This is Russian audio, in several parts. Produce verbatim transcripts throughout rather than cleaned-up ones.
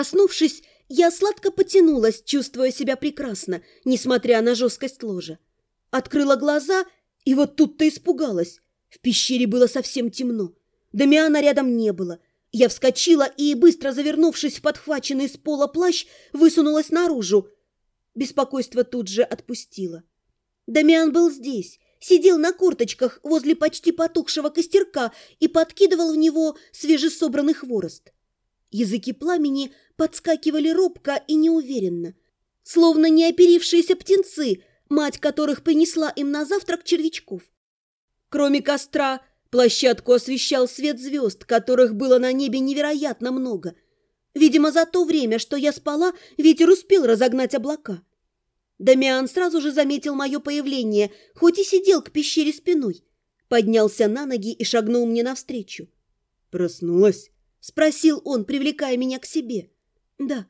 Проснувшись, я сладко потянулась, чувствуя себя прекрасно, несмотря на жесткость ложа. Открыла глаза, и вот тут-то испугалась. В пещере было совсем темно. Дамиана рядом не было. Я вскочила и, быстро завернувшись в подхваченный с пола плащ, высунулась наружу. Беспокойство тут же отпустило. Дамиан был здесь, сидел на корточках возле почти потухшего костерка и подкидывал в него свежесобранный хворост. Языки пламени подскакивали робко и неуверенно, словно неоперившиеся птенцы, мать которых принесла им на завтрак червячков. Кроме костра, площадку освещал свет звезд, которых было на небе невероятно много. Видимо, за то время, что я спала, ветер успел разогнать облака. Дамиан сразу же заметил мое появление, хоть и сидел к пещере спиной. Поднялся на ноги и шагнул мне навстречу. «Проснулась?» — спросил он, привлекая меня к себе. «Да.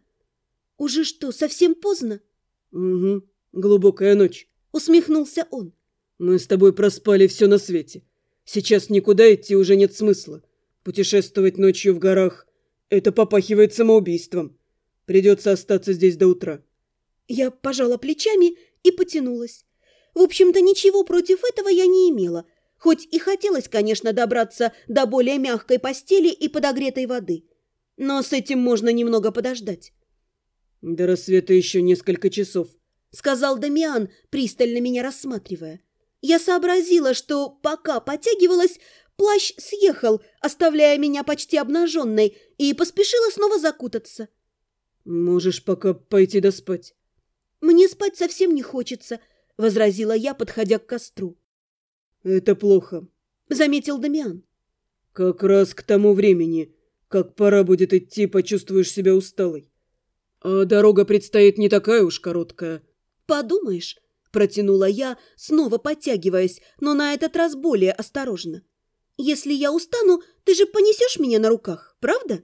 Уже что, совсем поздно?» «Угу. Глубокая ночь», — усмехнулся он. «Мы с тобой проспали все на свете. Сейчас никуда идти уже нет смысла. Путешествовать ночью в горах — это попахивает самоубийством. Придется остаться здесь до утра». Я пожала плечами и потянулась. В общем-то, ничего против этого я не имела, хоть и хотелось, конечно, добраться до более мягкой постели и подогретой воды. Но с этим можно немного подождать. «До рассвета еще несколько часов», — сказал Дамиан, пристально меня рассматривая. Я сообразила, что пока потягивалась, плащ съехал, оставляя меня почти обнаженной, и поспешила снова закутаться. «Можешь пока пойти доспать». «Мне спать совсем не хочется», — возразила я, подходя к костру. «Это плохо», — заметил Дамиан. «Как раз к тому времени, как пора будет идти, почувствуешь себя усталой. А дорога предстоит не такая уж короткая». «Подумаешь», — протянула я, снова подтягиваясь, но на этот раз более осторожно. «Если я устану, ты же понесешь меня на руках, правда?»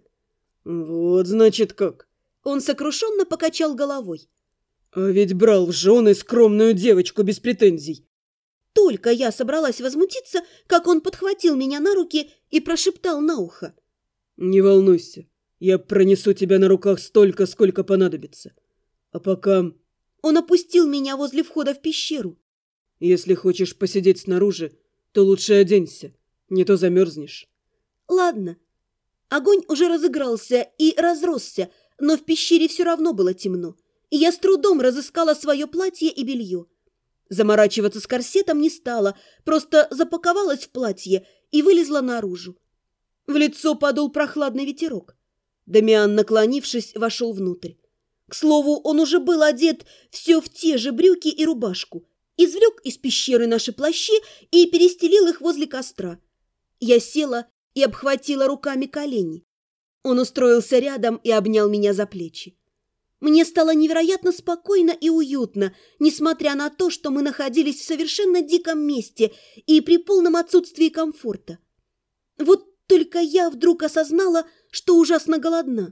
«Вот, значит, как». Он сокрушенно покачал головой. «А ведь брал в жены скромную девочку без претензий». Только я собралась возмутиться, как он подхватил меня на руки и прошептал на ухо. «Не волнуйся, я пронесу тебя на руках столько, сколько понадобится. А пока...» Он опустил меня возле входа в пещеру. «Если хочешь посидеть снаружи, то лучше оденься, не то замерзнешь». «Ладно». Огонь уже разыгрался и разросся, но в пещере все равно было темно, и я с трудом разыскала свое платье и белье. Заморачиваться с корсетом не стала, просто запаковалась в платье и вылезла наружу. В лицо подул прохладный ветерок. Дамиан, наклонившись, вошел внутрь. К слову, он уже был одет все в те же брюки и рубашку, извлек из пещеры наши плащи и перестелил их возле костра. Я села и обхватила руками колени. Он устроился рядом и обнял меня за плечи. Мне стало невероятно спокойно и уютно, несмотря на то, что мы находились в совершенно диком месте и при полном отсутствии комфорта. Вот только я вдруг осознала, что ужасно голодна.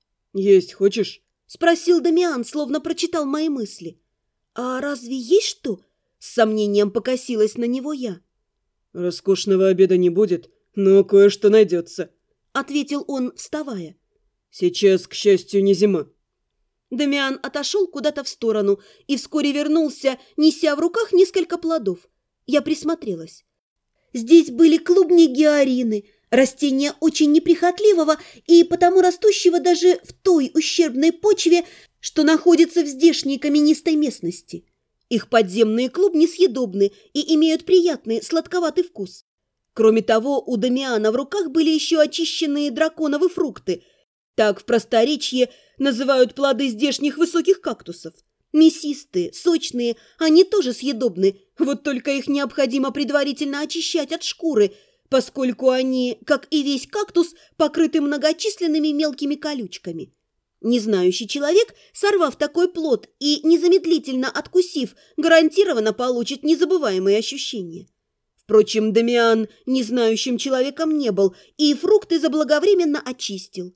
«Есть хочешь?» — спросил Дамиан, словно прочитал мои мысли. «А разве есть что?» — с сомнением покосилась на него я. «Роскошного обеда не будет, но кое-что найдется», — ответил он, вставая. «Сейчас, к счастью, не зима». Дамиан отошел куда-то в сторону и вскоре вернулся, неся в руках несколько плодов. Я присмотрелась. Здесь были клубни георины, растения очень неприхотливого и потому растущего даже в той ущербной почве, что находится в здешней каменистой местности. Их подземные клубни съедобны и имеют приятный сладковатый вкус. Кроме того, у Дамиана в руках были еще очищенные драконовы фрукты. Так в просторечье называют плоды здешних высоких кактусов. Мясистые, сочные, они тоже съедобны, вот только их необходимо предварительно очищать от шкуры, поскольку они, как и весь кактус, покрыты многочисленными мелкими колючками. Незнающий человек, сорвав такой плод и незамедлительно откусив, гарантированно получит незабываемые ощущения. Впрочем, Дамиан незнающим человеком не был и фрукты заблаговременно очистил.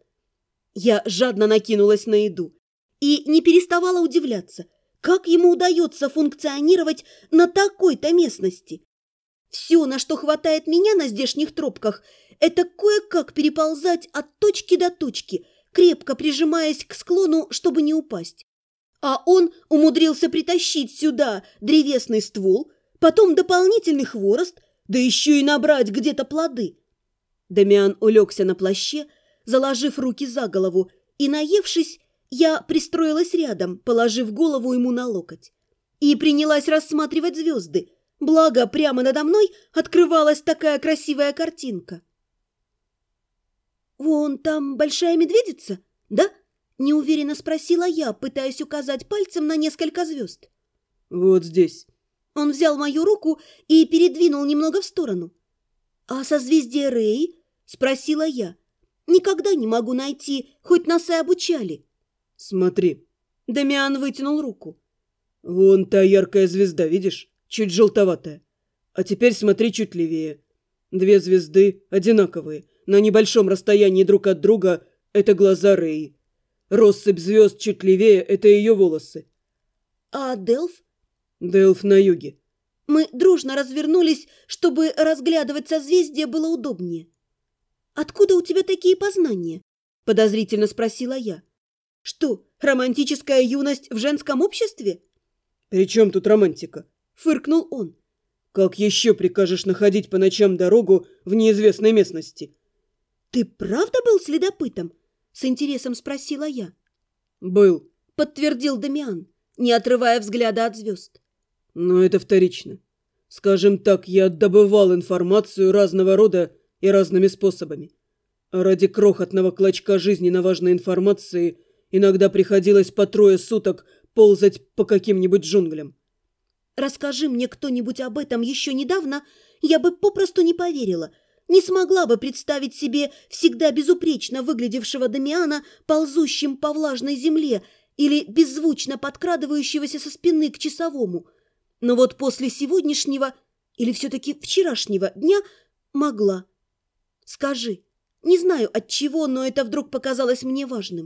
Я жадно накинулась на еду и не переставала удивляться, как ему удается функционировать на такой-то местности. Все, на что хватает меня на здешних тропках, это кое-как переползать от точки до точки, крепко прижимаясь к склону, чтобы не упасть. А он умудрился притащить сюда древесный ствол, потом дополнительный хворост, да еще и набрать где-то плоды. Дамиан улегся на плаще, заложив руки за голову, и, наевшись, я пристроилась рядом, положив голову ему на локоть, и принялась рассматривать звезды, благо прямо надо мной открывалась такая красивая картинка. «Вон там большая медведица, да?» – неуверенно спросила я, пытаясь указать пальцем на несколько звезд. «Вот здесь». Он взял мою руку и передвинул немного в сторону. «А созвездие Рей?» – спросила я. «Никогда не могу найти, хоть нас и обучали». «Смотри». Дамиан вытянул руку. «Вон та яркая звезда, видишь? Чуть желтоватая. А теперь смотри чуть левее. Две звезды одинаковые. На небольшом расстоянии друг от друга – это глаза Рей. Россыпь звезд чуть левее – это ее волосы». «А Делф?» «Делф на юге». Мы дружно развернулись, чтобы разглядывать созвездие было удобнее. «Откуда у тебя такие познания?» – подозрительно спросила я. «Что, романтическая юность в женском обществе?» «При чем тут романтика?» – фыркнул он. «Как еще прикажешь находить по ночам дорогу в неизвестной местности?» «Ты правда был следопытом?» – с интересом спросила я. «Был», – подтвердил Дамиан, не отрывая взгляда от звезд. «Но это вторично. Скажем так, я добывал информацию разного рода и разными способами. А ради крохотного клочка жизненно важной информации иногда приходилось по трое суток ползать по каким-нибудь джунглям». «Расскажи мне кто-нибудь об этом еще недавно, я бы попросту не поверила, не смогла бы представить себе всегда безупречно выглядевшего Дамиана, ползущим по влажной земле или беззвучно подкрадывающегося со спины к часовому. Но вот после сегодняшнего, или все-таки вчерашнего дня, могла. Скажи, не знаю от чего, но это вдруг показалось мне важным.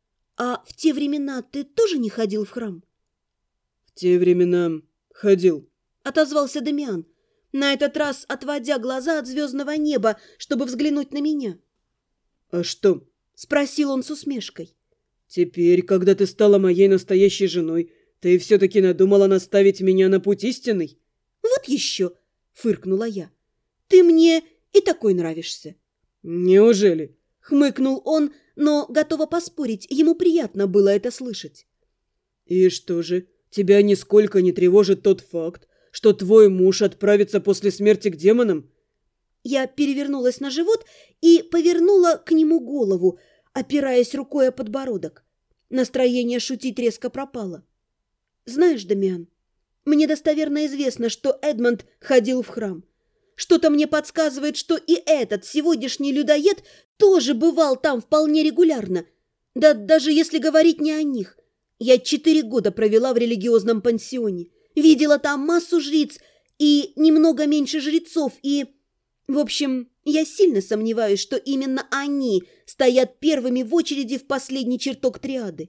А в те времена ты тоже не ходил в храм?» «В те времена ходил», — отозвался Дамиан, на этот раз отводя глаза от звездного неба, чтобы взглянуть на меня. «А что?» — спросил он с усмешкой. «Теперь, когда ты стала моей настоящей женой, ты все-таки надумала наставить меня на путь истинный?» «Вот еще!» — фыркнула я. «Ты мне и такой нравишься». «Неужели?» — хмыкнул он, но, готова поспорить, ему приятно было это слышать. «И что же, тебя нисколько не тревожит тот факт, что твой муж отправится после смерти к демонам?» Я перевернулась на живот и повернула к нему голову, опираясь рукой о подбородок. Настроение шутить резко пропало. «Знаешь, Дамиан, мне достоверно известно, что Эдмонд ходил в храм. Что-то мне подсказывает, что и этот сегодняшний людоед тоже бывал там вполне регулярно. Да даже если говорить не о них. Я четыре года провела в религиозном пансионе, видела там массу жриц и немного меньше жрецов, и... В общем, я сильно сомневаюсь, что именно они стоят первыми в очереди в последний чертог триады».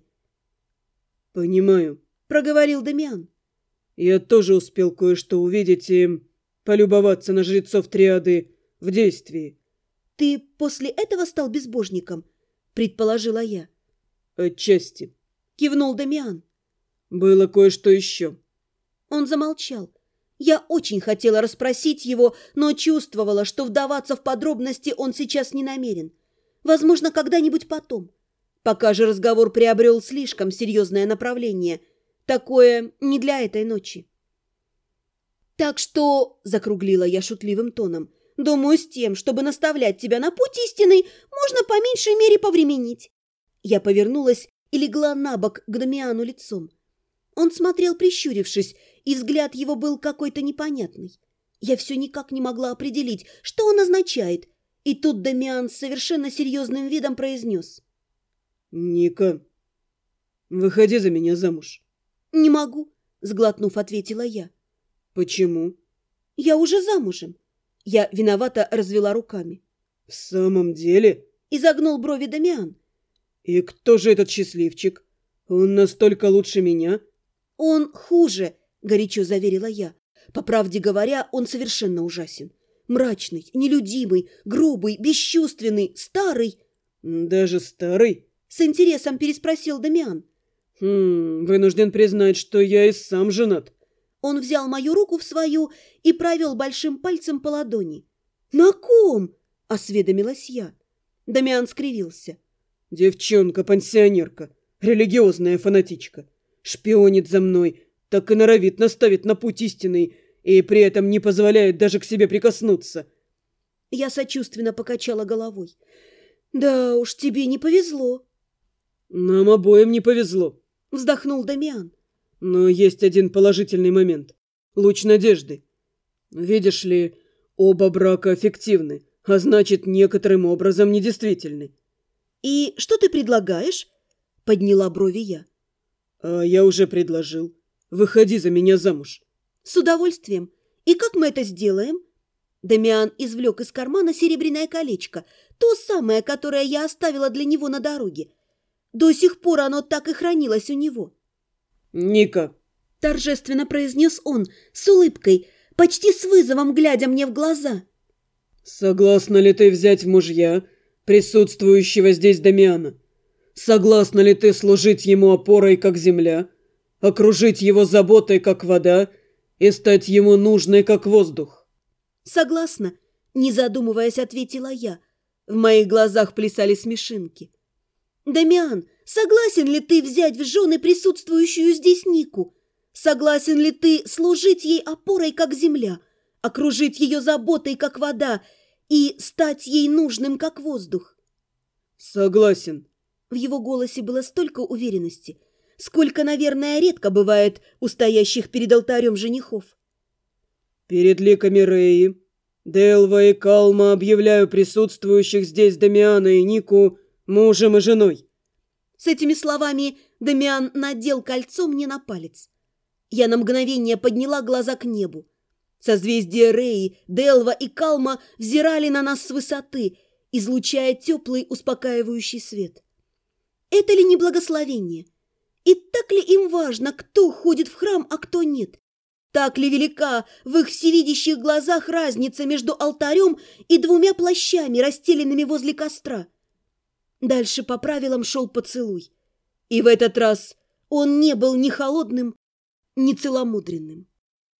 «Понимаю», — проговорил Дамиан. «Я тоже успел кое-что увидеть и полюбоваться на жрецов триады в действии». «Ты после этого стал безбожником?» — предположила я. «Отчасти», — кивнул Дамиан. «Было кое-что еще». Он замолчал. Я очень хотела расспросить его, но чувствовала, что вдаваться в подробности он сейчас не намерен. Возможно, когда-нибудь потом. Пока же разговор приобрел слишком серьезное направление. Такое не для этой ночи. «Так что, — закруглила я шутливым тоном, — думаю, с тем, чтобы наставлять тебя на путь истинный, можно по меньшей мере повременить». Я повернулась и легла на бок к Дамиану лицом. Он смотрел, прищурившись, и взгляд его был какой-то непонятный. Я все никак не могла определить, что он означает. И тут Дамиан с совершенно серьезным видом произнес: «Ника, выходи за меня замуж». «Не могу», — сглотнув, ответила я. «Почему?» «Я уже замужем». Я виновато развела руками. «В самом деле?» — изогнул брови Дамиан. «И кто же этот счастливчик? Он настолько лучше меня?» «Он хуже», — горячо заверила я. «По правде говоря, он совершенно ужасен. Мрачный, нелюдимый, грубый, бесчувственный, старый». «Даже старый?» С интересом переспросил Дамиан. Хм, вынужден признать, что я и сам женат. Он взял мою руку в свою и провел большим пальцем по ладони. «На ком?» – осведомилась я. Дамиан скривился. Девчонка-пансионерка, религиозная фанатичка. Шпионит за мной, так и норовит наставить на путь истинный, и при этом не позволяет даже к себе прикоснуться. Я сочувственно покачала головой. «Да уж, тебе не повезло». «Нам обоим не повезло», — вздохнул Дамиан. «Но есть один положительный момент. Луч надежды. Видишь ли, оба брака фиктивны, а значит, некоторым образом недействительны». «И что ты предлагаешь?» — подняла брови я. «А я уже предложил. Выходи за меня замуж». «С удовольствием. И как мы это сделаем?» Дамиан извлек из кармана серебряное колечко, то самое, которое я оставила для него на дороге. До сих пор оно так и хранилось у него. «Ника», — торжественно произнес он, с улыбкой, почти с вызовом глядя мне в глаза. «Согласна ли ты взять в мужья присутствующего здесь Дамиана? Согласна ли ты служить ему опорой, как земля, окружить его заботой, как вода, и стать ему нужной, как воздух?» «Согласна», — не задумываясь, ответила я. В моих глазах плясали смешинки. «Дамиан, согласен ли ты взять в жены присутствующую здесь Нику? Согласен ли ты служить ей опорой, как земля, окружить ее заботой, как вода, и стать ей нужным, как воздух?» «Согласен». В его голосе было столько уверенности, сколько, наверное, редко бывает у стоящих перед алтарем женихов. «Перед ликами Реи, Делва и Калма объявляю присутствующих здесь Дамиана и Нику мужем и женой». С этими словами Дамиан надел кольцо мне на палец. Я на мгновение подняла глаза к небу. Созвездия Реи, Делва и Калма взирали на нас с высоты, излучая теплый успокаивающий свет. Это ли не благословение? И так ли им важно, кто ходит в храм, а кто нет? Так ли велика в их всевидящих глазах разница между алтарем и двумя плащами, расстеленными возле костра? Дальше по правилам шел поцелуй. И в этот раз он не был ни холодным, ни целомудренным.